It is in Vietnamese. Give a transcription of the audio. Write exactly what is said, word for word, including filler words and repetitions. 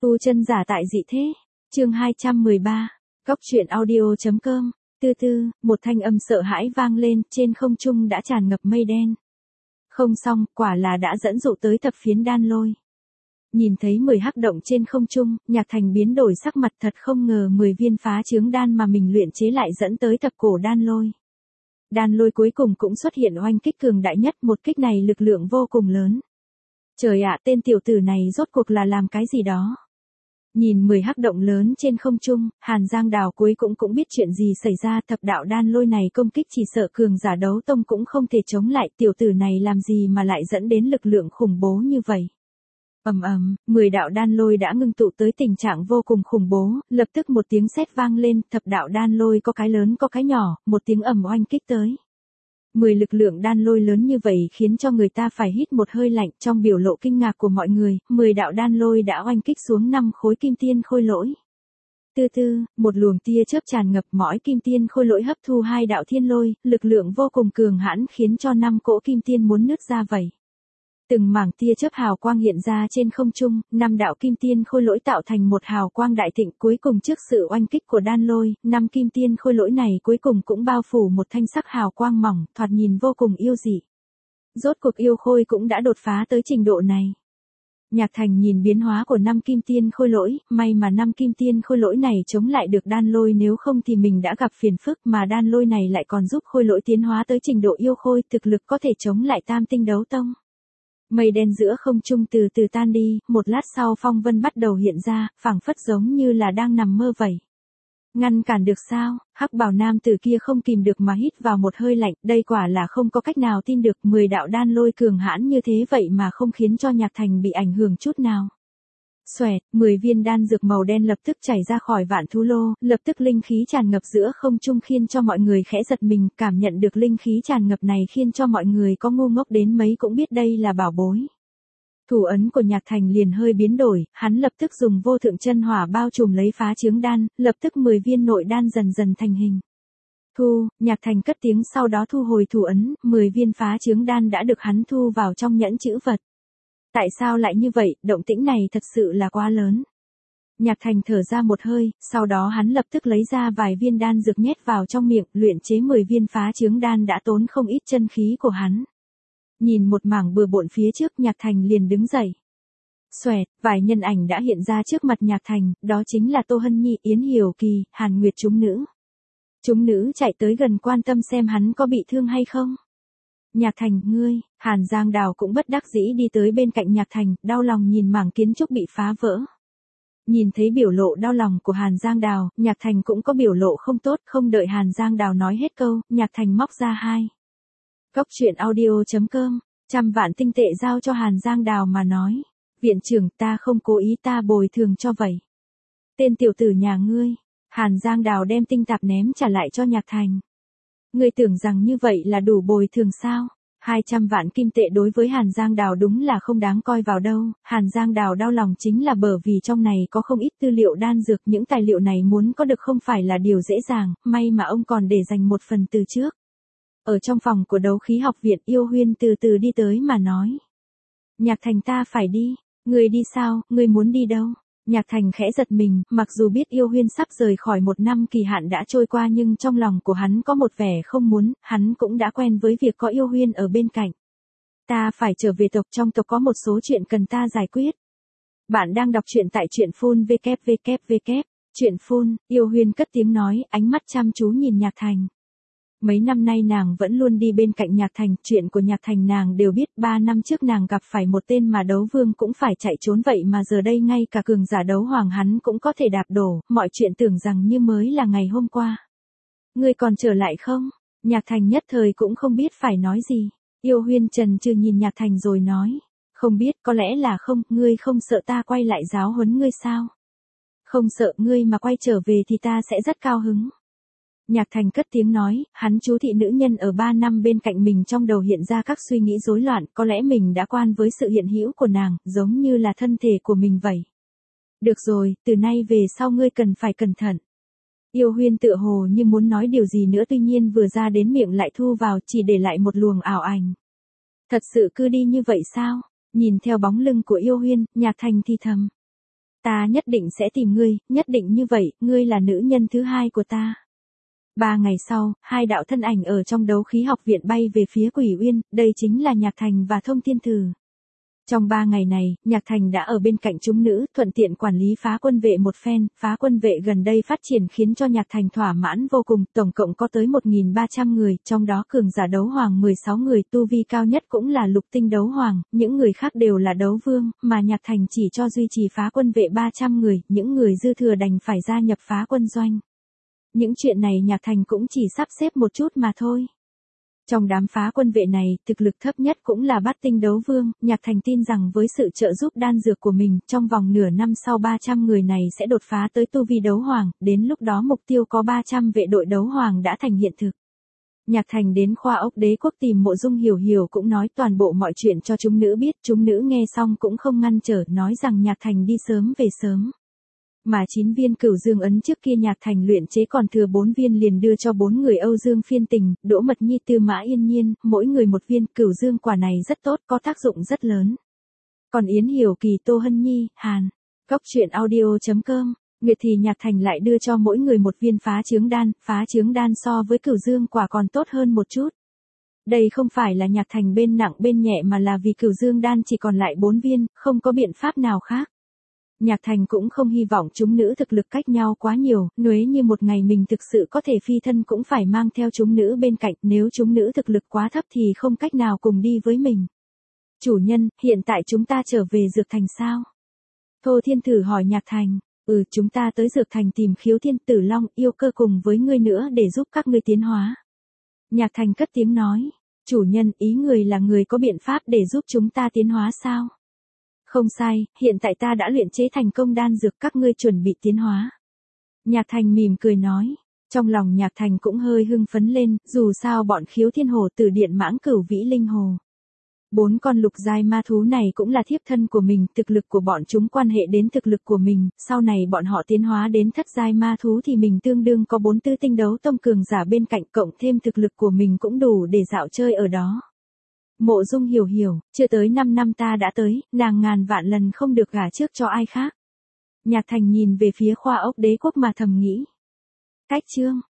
Tu chân giả tại dị thế. Chương hai trăm mười ba. Góc truyện audio.com. Tư tư, một thanh âm sợ hãi vang lên, trên không trung đã tràn ngập mây đen. Không xong, quả là đã dẫn dụ tới thập phiến đan lôi. Nhìn thấy mười hắc động trên không trung, Nhạc Thành biến đổi sắc mặt, thật không ngờ mười viên phá chướng đan mà mình luyện chế lại dẫn tới thập cổ đan lôi. Đan lôi cuối cùng cũng xuất hiện oanh kích cường đại nhất, một kích này lực lượng vô cùng lớn. Trời ạ, tên tiểu tử này rốt cuộc là làm cái gì đó. Nhìn mười hắc động lớn trên không trung, Hàn Giang Đào cuối cũng cũng biết chuyện gì xảy ra, thập đạo đan lôi này công kích chỉ sợ cường giả đấu tông cũng không thể chống lại, tiểu tử này làm gì mà lại dẫn đến lực lượng khủng bố như vậy. Ầm ầm, mười đạo đan lôi đã ngưng tụ tới tình trạng vô cùng khủng bố, lập tức một tiếng sét vang lên, thập đạo đan lôi có cái lớn có cái nhỏ, một tiếng ầm oanh kích tới. Mười lực lượng đan lôi lớn như vậy khiến cho người ta phải hít một hơi lạnh, trong biểu lộ kinh ngạc của mọi người, mười đạo đan lôi đã oanh kích xuống năm khối kim tiên khôi lỗi. Tư tư, một luồng tia chớp tràn ngập mỏi kim tiên khôi lỗi hấp thu hai đạo thiên lôi, lực lượng vô cùng cường hãn khiến cho năm cỗ kim tiên muốn nứt ra vậy. Từng mảng tia chớp hào quang hiện ra trên không trung, năm đạo kim tiên khôi lỗi tạo thành một hào quang đại thịnh, cuối cùng trước sự oanh kích của đan lôi, năm kim tiên khôi lỗi này cuối cùng cũng bao phủ một thanh sắc hào quang mỏng, thoạt nhìn vô cùng yêu dị. Rốt cuộc yêu khôi cũng đã đột phá tới trình độ này. Nhạc Thành nhìn biến hóa của năm kim tiên khôi lỗi, may mà năm kim tiên khôi lỗi này chống lại được đan lôi, nếu không thì mình đã gặp phiền phức, mà đan lôi này lại còn giúp khôi lỗi tiến hóa tới trình độ yêu khôi, thực lực có thể chống lại tam tinh đấu tông. Mây đen giữa không trung từ từ tan đi, một lát sau phong vân bắt đầu hiện ra, phảng phất giống như là đang nằm mơ vậy. Ngăn cản được sao? Hắc bào nam tử kia không kìm được mà hít vào một hơi lạnh, đây quả là không có cách nào tin được, mười đạo đan lôi cường hãn như thế vậy mà không khiến cho Nhạc Thành bị ảnh hưởng chút nào. Xoẹt, mười viên đan dược màu đen lập tức chảy ra khỏi vạn thú lô, lập tức linh khí tràn ngập giữa không trung khiến cho mọi người khẽ giật mình, cảm nhận được linh khí tràn ngập này khiến cho mọi người có ngu ngốc đến mấy cũng biết đây là bảo bối. Thủ ấn của Nhạc Thành liền hơi biến đổi, hắn lập tức dùng vô thượng chân hỏa bao trùm lấy phá chướng đan, lập tức mười viên nội đan dần dần thành hình. Thu, Nhạc Thành cất tiếng sau đó thu hồi thủ ấn, mười viên phá chướng đan đã được hắn thu vào trong nhẫn chữ vật. Tại sao lại như vậy, động tĩnh này thật sự là quá lớn. Nhạc Thành thở ra một hơi, sau đó hắn lập tức lấy ra vài viên đan dược nhét vào trong miệng, luyện chế mười viên phá chướng đan đã tốn không ít chân khí của hắn. Nhìn một mảng bừa bộn phía trước, Nhạc Thành liền đứng dậy. Xoẹt, vài nhân ảnh đã hiện ra trước mặt Nhạc Thành, đó chính là Tô Hân Nhi, Yến Hiểu Kỳ, Hàn Nguyệt chúng nữ. Chúng nữ chạy tới gần quan tâm xem hắn có bị thương hay không. Nhạc Thành, ngươi, Hàn Giang Đào cũng bất đắc dĩ đi tới bên cạnh Nhạc Thành, đau lòng nhìn mảng kiến trúc bị phá vỡ. Nhìn thấy biểu lộ đau lòng của Hàn Giang Đào, Nhạc Thành cũng có biểu lộ không tốt, không đợi Hàn Giang Đào nói hết câu, Nhạc Thành móc ra hai. Góc truyện audio.com, trăm vạn tinh tệ giao cho Hàn Giang Đào mà nói. Viện trưởng, ta không cố ý, ta bồi thường cho vậy. Tên tiểu tử nhà ngươi. Hàn Giang Đào đem tinh tạp ném trả lại cho Nhạc Thành. Ngươi tưởng rằng như vậy là đủ bồi thường sao? hai trăm vạn kim tệ đối với Hàn Giang Đào đúng là không đáng coi vào đâu. Hàn Giang Đào đau lòng chính là bởi vì trong này có không ít tư liệu đan dược, những tài liệu này muốn có được không phải là điều dễ dàng, may mà ông còn để dành một phần từ trước. Ở trong phòng của đấu khí học viện, Yêu Huyên từ từ đi tới mà nói. Nhạc Thành, ta phải đi. Ngươi đi sao, ngươi muốn đi đâu? Nhạc Thành khẽ giật mình, mặc dù biết Yêu Huyên sắp rời khỏi một năm kỳ hạn đã trôi qua nhưng trong lòng của hắn có một vẻ không muốn, hắn cũng đã quen với việc có Yêu Huyên ở bên cạnh. Ta phải trở về tộc, trong tộc có một số chuyện cần ta giải quyết. Bạn đang đọc truyện tại truyện phun www. Truyện phun, Yêu Huyên cất tiếng nói, ánh mắt chăm chú nhìn Nhạc Thành. Mấy năm nay nàng vẫn luôn đi bên cạnh Nhạc Thành, chuyện của Nhạc Thành nàng đều biết, ba năm trước nàng gặp phải một tên mà đấu vương cũng phải chạy trốn vậy mà giờ đây ngay cả cường giả đấu hoàng hắn cũng có thể đạp đổ, mọi chuyện tưởng rằng như mới là ngày hôm qua. Ngươi còn trở lại không? Nhạc Thành nhất thời cũng không biết phải nói gì. Yêu Huyên trần trừ nhìn Nhạc Thành rồi nói, không biết, có lẽ là không, ngươi không sợ ta quay lại giáo huấn ngươi sao? Không sợ, ngươi mà quay trở về thì ta sẽ rất cao hứng. Nhạc Thành cất tiếng nói, hắn chú thị nữ nhân ở ba năm bên cạnh mình, trong đầu hiện ra các suy nghĩ rối loạn, có lẽ mình đã quan với sự hiện hữu của nàng, giống như là thân thể của mình vậy. Được rồi, từ nay về sau ngươi cần phải cẩn thận. Yêu Huyên tựa hồ như muốn nói điều gì nữa, tuy nhiên vừa ra đến miệng lại thu vào, chỉ để lại một luồng ảo ảnh. Thật sự cứ đi như vậy sao? Nhìn theo bóng lưng của Yêu Huyên, Nhạc Thành thì thầm. Ta nhất định sẽ tìm ngươi, nhất định như vậy, ngươi là nữ nhân thứ hai của ta. Ba ngày sau, hai đạo thân ảnh ở trong đấu khí học viện bay về phía Quỷ Uyên, đây chính là Nhạc Thành và Thông Thiên Thử. Trong ba ngày này, Nhạc Thành đã ở bên cạnh chúng nữ, thuận tiện quản lý phá quân vệ một phen, phá quân vệ gần đây phát triển khiến cho Nhạc Thành thỏa mãn vô cùng, tổng cộng có tới một nghìn ba trăm người, trong đó cường giả đấu hoàng mười sáu người, tu vi cao nhất cũng là lục tinh đấu hoàng, những người khác đều là đấu vương, mà Nhạc Thành chỉ cho duy trì phá quân vệ ba trăm người, những người dư thừa đành phải gia nhập phá quân doanh. Những chuyện này Nhạc Thành cũng chỉ sắp xếp một chút mà thôi. Trong đám phá quân vệ này, thực lực thấp nhất cũng là bát tinh đấu vương, Nhạc Thành tin rằng với sự trợ giúp đan dược của mình, trong vòng nửa năm sau ba trăm người này sẽ đột phá tới tu vi đấu hoàng, đến lúc đó mục tiêu có ba trăm vệ đội đấu hoàng đã thành hiện thực. Nhạc Thành đến khoa ốc đế quốc tìm Mộ Dung Hiểu Hiểu cũng nói toàn bộ mọi chuyện cho chúng nữ biết, chúng nữ nghe xong cũng không ngăn trở, nói rằng Nhạc Thành đi sớm về sớm. Mà chín viên Cửu Dương ấn trước kia Nhạc Thành luyện chế còn thừa bốn viên liền đưa cho bốn người Âu Dương Phiên Tình, Đỗ Mật Nhi, Tư Mã Yên Nhiên, mỗi người một viên. Cửu Dương quả này rất tốt, có tác dụng rất lớn. Còn Yến Hiểu Kỳ, Tô Hân Nhi, Hàn, Cốc Truyện Audio chấm com, Nguyệt thì Nhạc Thành lại đưa cho mỗi người một viên phá chướng đan, phá chướng đan so với Cửu Dương quả còn tốt hơn một chút. Đây không phải là Nhạc Thành bên nặng bên nhẹ mà là vì Cửu Dương đan chỉ còn lại bốn viên, không có biện pháp nào khác. Nhạc Thành cũng không hy vọng chúng nữ thực lực cách nhau quá nhiều, nếu như một ngày mình thực sự có thể phi thân cũng phải mang theo chúng nữ bên cạnh, nếu chúng nữ thực lực quá thấp thì không cách nào cùng đi với mình. Chủ nhân, hiện tại chúng ta trở về Dược Thành sao? Thô Thiên Thử hỏi Nhạc Thành, ừ chúng ta tới Dược Thành tìm Khiếu Thiên, Tử Long, Yêu Cơ cùng với ngươi nữa để giúp các ngươi tiến hóa. Nhạc Thành cất tiếng nói, chủ nhân, ý người là người có biện pháp để giúp chúng ta tiến hóa sao? Không sai, hiện tại ta đã luyện chế thành công đan dược, các ngươi chuẩn bị tiến hóa. Nhạc Thành mỉm cười nói, trong lòng Nhạc Thành cũng hơi hưng phấn lên, dù sao bọn Khiếu Thiên Hồ, Tử Điện Mãng, Cửu Vĩ Linh Hồ. Bốn con lục giai ma thú này cũng là thiếp thân của mình, thực lực của bọn chúng quan hệ đến thực lực của mình, sau này bọn họ tiến hóa đến thất giai ma thú thì mình tương đương có bốn tư tinh đấu tông cường giả bên cạnh, cộng thêm thực lực của mình cũng đủ để dạo chơi ở đó. Mộ Dung Hiểu Hiểu, chưa tới năm năm ta đã tới, nàng ngàn vạn lần không được gả trước cho ai khác. Nhạc Thành nhìn về phía khoa ốc đế quốc mà thầm nghĩ. Cách chương